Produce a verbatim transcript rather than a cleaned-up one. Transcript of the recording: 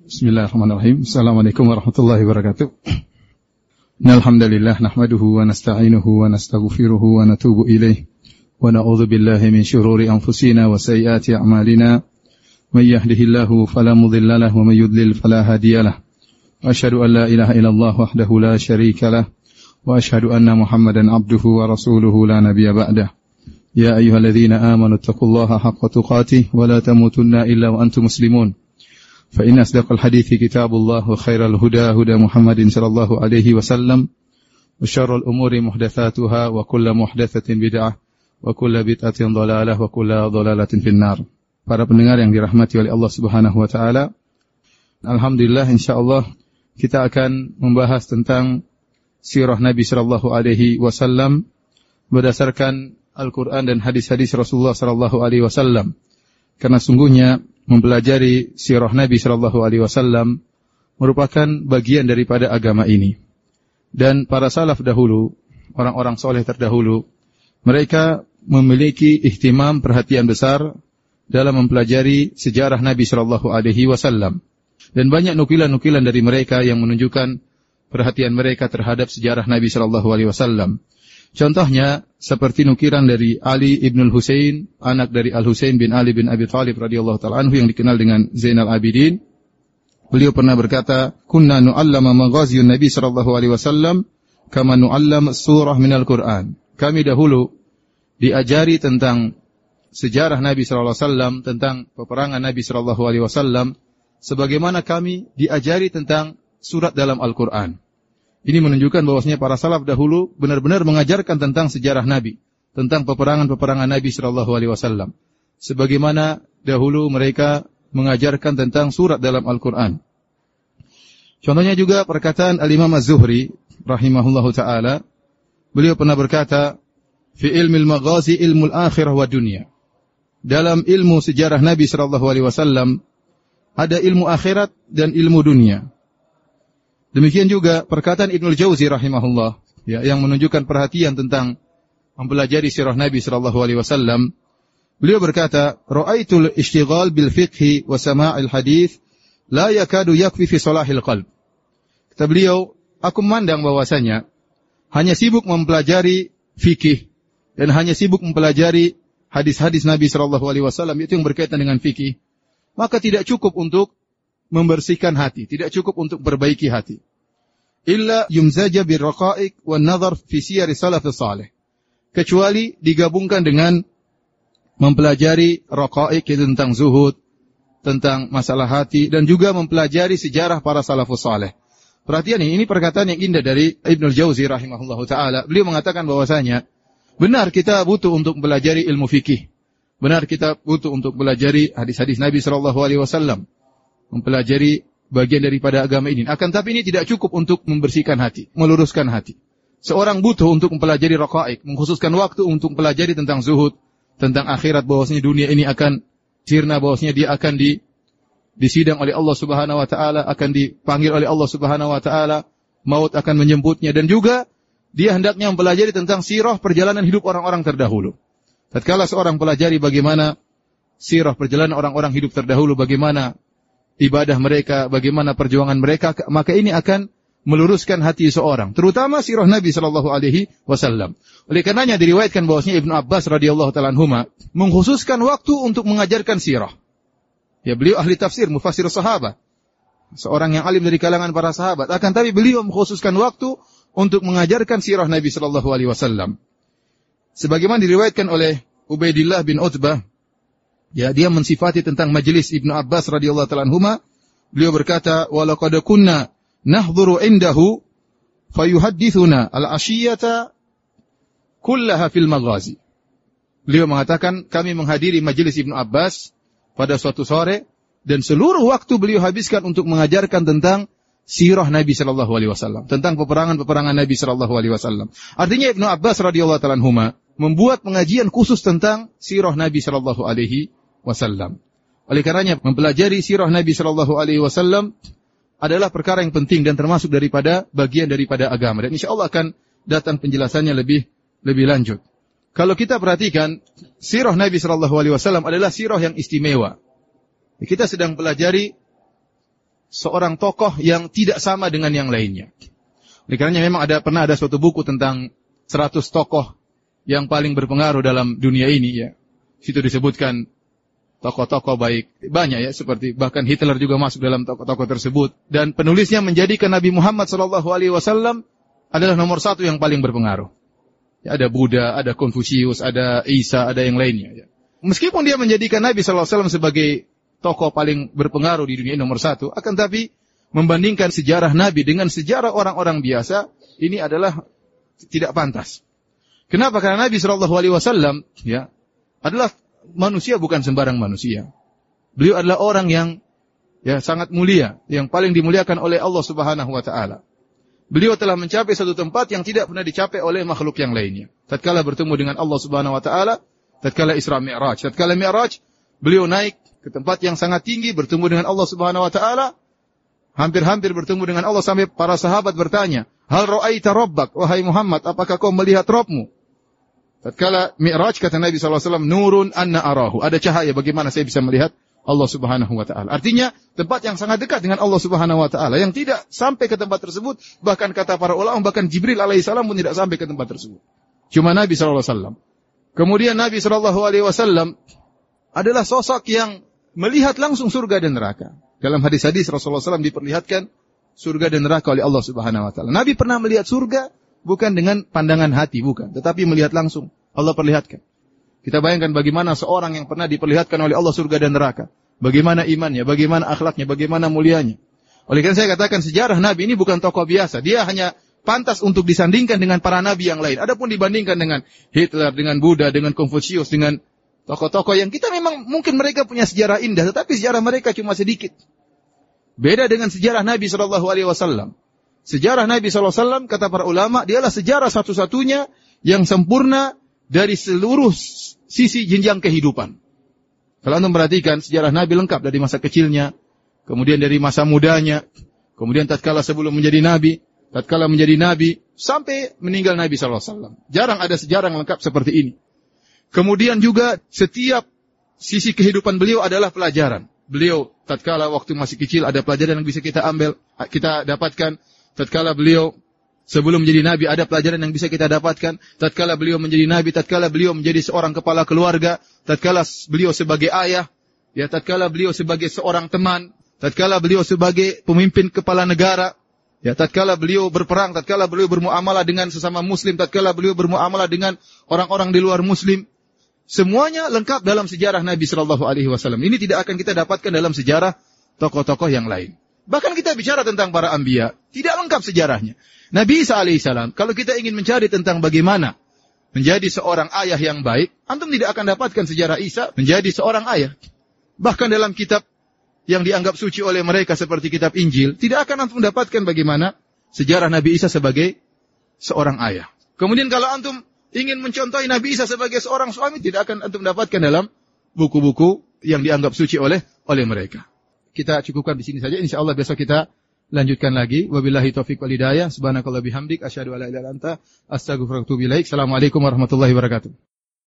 Bismillahirrahmanirrahim. Assalamualaikum warahmatullahi wabarakatuh. Alhamdulillah nahmaduhu wa nasta'inuhu wa nastaghfiruhu wa natubu ilaih wa na'udzu billahi min syururi anfusina wa sayyiati a'malina. May yahdihillahu fala mudilla lahu wa may yudlil fala hadiyalah. Wa asyhadu an la ilaha illallah wahdahu la syarika lah wa asyhadu anna Muhammadan abduhu wa rasuluhu la nabiyya ba'dah. Ya ayyuhalladzina amanu taqullaha haqqa tuqatih wa la tamutunna illa wa antum muslimun. فإن أصدق الحديث كتاب الله وخير الهدى هدى محمد صلى الله عليه وسلم وشر الأمور محدثاتها وكل محدثة بدعة وكل بدعة ضلالة وكل ضلالة في النار. Para pendengar yang dirahmati oleh Allah Subhanahu wa taala, alhamdulillah insyaallah kita akan membahas tentang sirah Nabi sallallahu alaihi wasallam berdasarkan Al-Qur'an dan hadis-hadis Rasulullah sallallahu alaihi wasallam. Karena sungguhnya mempelajari sirah Nabi sallallahu alaihi wasallam merupakan bagian daripada agama ini. Dan para salaf dahulu, orang-orang soleh terdahulu, mereka memiliki ihtimam perhatian besar dalam mempelajari sejarah Nabi sallallahu alaihi wasallam. Dan banyak nukilan-nukilan dari mereka yang menunjukkan perhatian mereka terhadap sejarah Nabi sallallahu alaihi wasallam. Contohnya seperti nukilan dari Ali ibn Husain, anak dari Al-Husain bin Ali bin Abi Thalib radhiyallahu ta'ala anhu yang dikenal dengan Zainal Abidin. Beliau pernah berkata, "Kunna nu'allama maghaziyun Nabi sallallahu alaihi wasallam kama nu'allam surah minal Qur'an." Kami dahulu diajari tentang sejarah Nabi sallallahu alaihi wasallam, tentang peperangan Nabi sallallahu alaihi wasallam sebagaimana kami diajari tentang surat dalam Al-Qur'an. Ini menunjukkan bahwasanya para salaf dahulu benar-benar mengajarkan tentang sejarah Nabi, tentang peperangan-peperangan Nabi sallallahu alaihi wasallam. Sebagaimana dahulu mereka mengajarkan tentang surat dalam Al-Qur'an. Contohnya juga perkataan Al-Imam Az-Zuhri rahimahullahu taala. Beliau pernah berkata, "Fi ilmil maghazi ilmul akhirah wa dunya." Dalam ilmu sejarah Nabi sallallahu alaihi wasallam ada ilmu akhirat dan ilmu dunia. Demikian juga perkataan Ibnul Jauzi rahimahullah, ya, yang menunjukkan perhatian tentang mempelajari sirah Nabi sallallahu alaihi wasallam. Beliau berkata, "Ra'aitul ishtighal bil fiqhi wa sama'il hadits la yakadu yakfi fi salahil qalb." Kata beliau, aku memandang bahwasanya hanya sibuk mempelajari fikih dan hanya sibuk mempelajari hadis-hadis Nabi sallallahu alaihi wasallam itu yang berkaitan dengan fikih, maka tidak cukup untuk membersihkan hati, tidak cukup untuk perbaiki hati. Illa yumzaja bir raqa'iq wan nazar fi siyar salafus salih. Kecuali digabungkan dengan mempelajari raqa'iq tentang zuhud, tentang masalah hati dan juga mempelajari sejarah para salafus salih. Perhatian ini, ini perkataan yang indah dari Ibnul Jauzi rahimahullahu taala. Beliau mengatakan bahwasanya benar kita butuh untuk mempelajari ilmu fikih. Benar kita butuh untuk mempelajari hadis-hadis Nabi sallallahu alaihi wasallam. Mempelajari bagian daripada agama ini. Akan tapi ini tidak cukup untuk membersihkan hati, meluruskan hati. Seorang butuh untuk mempelajari raqa'iq, mengkhususkan waktu untuk mempelajari tentang zuhud, tentang akhirat, bahwasanya dunia ini akan sirna, bahwasanya dia akan di, disidang oleh Allah Subhanahu wa taala, akan dipanggil oleh Allah Subhanahu wa taala, maut akan menjemputnya, dan juga dia hendaknya mempelajari tentang sirah perjalanan hidup orang-orang terdahulu. Tatkala seorang pelajari bagaimana sirah perjalanan orang-orang hidup terdahulu, bagaimana ibadah mereka, bagaimana perjuangan mereka, maka ini akan meluruskan hati seorang, terutama sirah Nabi sallallahu alaihi wasallam. Oleh karenanya diriwayatkan bahwasanya Ibnu Abbas radhiyallahu ta'ala anhuma mengkhususkan waktu untuk mengajarkan sirah. Ya, beliau ahli tafsir, mufassir sahabat, seorang yang alim dari kalangan para sahabat. Akan tapi beliau mengkhususkan waktu untuk mengajarkan sirah Nabi sallallahu alaihi wasallam. Sebagaimana diriwayatkan oleh Ubaidillah bin Utbah, ya, dia mensifati tentang majelis Ibnu Abbas radhiyallahu ta'ala anhuma. Beliau berkata, "Wa laqad kunna nahdhuru indahu fayuhaddithuna al-ashiyata kullaha fil maghazi." Beliau mengatakan, kami menghadiri majelis Ibnu Abbas pada suatu sore dan seluruh waktu beliau habiskan untuk mengajarkan tentang sirah Nabi sallallahu alaihi wasallam, tentang peperangan-peperangan Nabi sallallahu alaihi wasallam. Artinya Ibnu Abbas radhiyallahu ta'ala anhuma membuat pengajian khusus tentang sirah Nabi sallallahu alaihi wasallam. Oleh karenanya mempelajari sirah Nabi sallallahu alaihi wasallam adalah perkara yang penting dan termasuk daripada bagian daripada agama, dan insyaallah akan datang penjelasannya lebih lebih lanjut. Kalau kita perhatikan, sirah Nabi sallallahu alaihi wasallam adalah sirah yang istimewa. Kita sedang pelajari seorang tokoh yang tidak sama dengan yang lainnya. Oleh karenanya memang ada pernah ada suatu buku tentang seratus tokoh yang paling berpengaruh dalam dunia ini ya. Situ disebutkan tokoh-tokoh baik banyak ya, seperti bahkan Hitler juga masuk dalam tokoh-tokoh tersebut, dan penulisnya menjadikan Nabi Muhammad sallallahu alaihi wasallam adalah nomor satu yang paling berpengaruh. Ya, ada Buddha, ada Konfusius, ada Isa, ada yang lainnya ya. Meskipun dia menjadikan Nabi sallallahu alaihi wasallam sebagai tokoh paling berpengaruh di dunia nomor satu, akan tapi membandingkan sejarah Nabi dengan sejarah orang-orang biasa, ini adalah tidak pantas. Kenapa? Karena Nabi shallallahu alaihi wasallam ya adalah manusia, bukan sembarang manusia. Beliau adalah orang yang ya sangat mulia, yang paling dimuliakan oleh Allah Subhanahu wa taala. Beliau telah mencapai satu tempat yang tidak pernah dicapai oleh makhluk yang lainnya. Tatkala bertemu dengan Allah Subhanahu wa taala, tatkala Isra Mi'raj, tatkala Mi'raj, beliau naik ke tempat yang sangat tinggi, bertemu dengan Allah Subhanahu wa taala, hampir-hampir bertemu dengan Allah sampai para sahabat bertanya, "Hal ra'aita rabbak?" Wahai Muhammad, apakah kau melihat Rabbmu? Tatkala Mi'raj, kata Nabi sallallahu alaihi wasallam, "Nurun anna arahu." Ada cahaya, bagaimana saya bisa melihat Allah Subhanahu wa taala. Artinya, tempat yang sangat dekat dengan Allah Subhanahu wa taala, yang tidak sampai ke tempat tersebut, bahkan kata para ulama, bahkan Jibril alaihissalam pun tidak sampai ke tempat tersebut. Cuma Nabi sallallahu alaihi wasallam. Kemudian Nabi sallallahu alaihi wasallam adalah sosok yang melihat langsung surga dan neraka. Dalam hadis-hadis Rasulullah sallallahu alaihi wasallam diperlihatkan surga dan neraka oleh Allah Subhanahu wa taala. Nabi pernah melihat surga bukan dengan pandangan hati, bukan, tetapi melihat langsung. Allah perlihatkan. Kita bayangkan bagaimana seorang yang pernah diperlihatkan oleh Allah surga dan neraka. Bagaimana imannya, bagaimana akhlaknya, bagaimana mulianya. Oleh karena saya katakan sejarah Nabi ini bukan tokoh biasa. Dia hanya pantas untuk disandingkan dengan para nabi yang lain. Adapun dibandingkan dengan Hitler, dengan Buddha, dengan Konfusius, dengan tokoh-tokoh yang kita memang mungkin mereka punya sejarah indah, tetapi sejarah mereka cuma sedikit. Beda dengan sejarah Nabi shallallahu alaihi wasallam. Sejarah Nabi shallallahu alaihi wasallam, kata para ulama, dialah sejarah satu-satunya yang sempurna dari seluruh sisi jenjang kehidupan. Kalau anda perhatikan, sejarah Nabi lengkap dari masa kecilnya, kemudian dari masa mudanya, kemudian tatkala sebelum menjadi Nabi, tatkala menjadi Nabi, sampai meninggal Nabi shallallahu alaihi wasallam. Jarang ada sejarah yang lengkap seperti ini. Kemudian juga setiap sisi kehidupan beliau adalah pelajaran. Beliau tatkala waktu masih kecil ada pelajaran yang bisa kita ambil, kita dapatkan. Tatkala beliau sebelum menjadi nabi ada pelajaran yang bisa kita dapatkan. Tatkala beliau menjadi nabi, tatkala beliau menjadi seorang kepala keluarga, tatkala beliau sebagai ayah, ya tatkala beliau sebagai seorang teman, tatkala beliau sebagai pemimpin kepala negara, ya tatkala beliau berperang, tatkala beliau bermuamalah dengan sesama muslim, tatkala beliau bermuamalah dengan orang-orang di luar muslim. Semuanya lengkap dalam sejarah Nabi sallallahu alaihi wasallam. Ini tidak akan kita dapatkan dalam sejarah tokoh-tokoh yang lain. Bahkan kita bicara tentang para anbiya, tidak lengkap sejarahnya. Nabi Isa alaihissalam, kalau kita ingin mencari tentang bagaimana menjadi seorang ayah yang baik, antum tidak akan dapatkan sejarah Isa menjadi seorang ayah. Bahkan dalam kitab yang dianggap suci oleh mereka seperti kitab Injil, tidak akan antum dapatkan bagaimana sejarah Nabi Isa sebagai seorang ayah. Kemudian kalau antum ingin mencontohi Nabi Isa sebagai seorang suami, tidak akan antum dapatkan dalam buku-buku yang dianggap suci oleh oleh mereka. Kita cukupkan di sini saja. Insyaallah besok kita lanjutkan lagi. Wabillahi taufiq wal hidayah. Subhanakallah bihamdik asyhadu an la ilaha illa anta astaghfiruka wa atubu ilaik. Assalamualaikum warahmatullahi wabarakatuh.